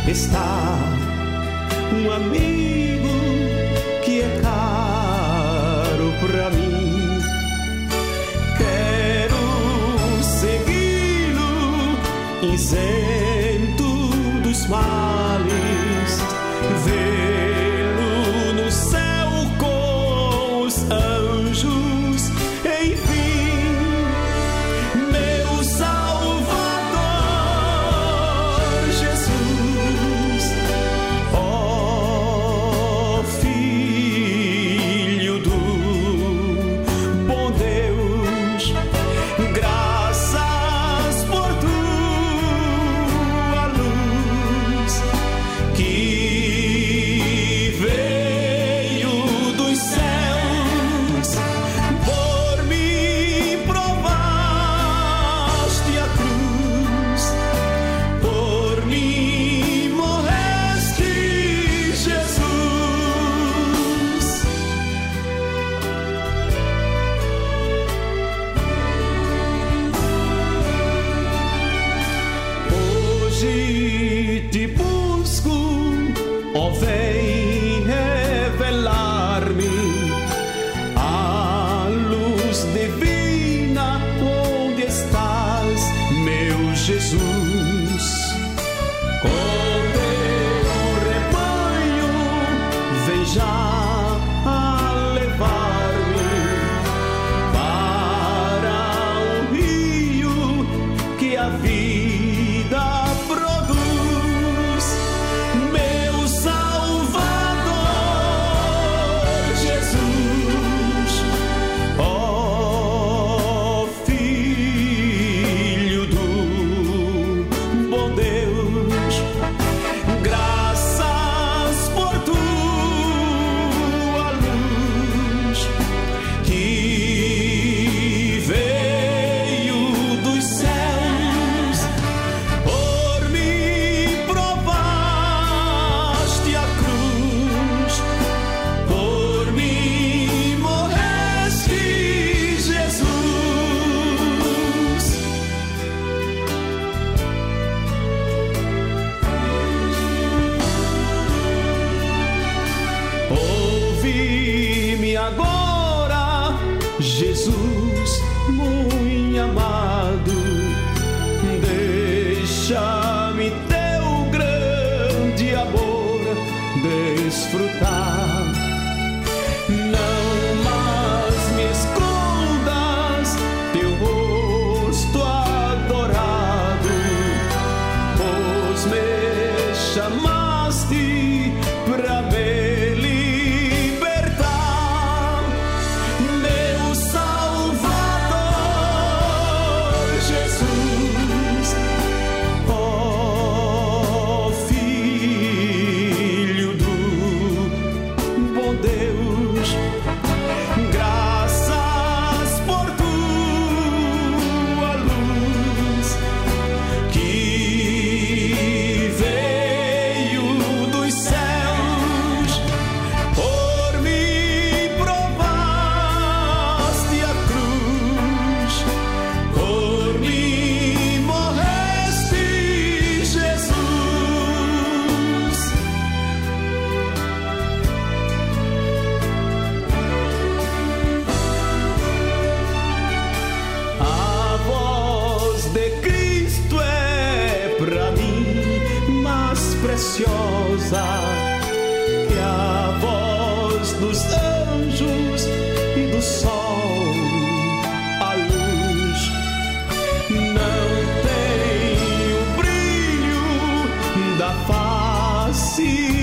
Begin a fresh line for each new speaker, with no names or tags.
está um amigo que é caro pra mim. Quero segui-lo, isento dos males, vê-lo no céu com os anjos, enfim, meu Salvador Jesus, ó Filho do bom Deus, graças por tua luz que veio dos céus, por mim provaste a cruz, por mim morreste, Jesus. Hoje te busco, ó vem revelar-me a luz divina, onde estás, meu Jesus. Com teu rebanho vem já a levar-me para o rio que a vida produz, meu Salvador Jesus, ó Filho do bom Deus, graças por tua luz que veio dos céus, por mim provaste a cruz, por mim morreste, Jesus. Ouve-me agora, Jesus muito amado, deixa-me teu grande amor desfrutar. Não mais me escondas teu rosto adorado, pois me chamaste pra me libertar, meu Salvador Jesus, ó Filho do bom Deus, graças por tua luz que veio dos céus, por mim provaste a cruz, por mim morreste, Jesus. A voz de Cristo é pra mim mais preciosa que a voz dos anjos e do sol. A luz não tem o brilho da face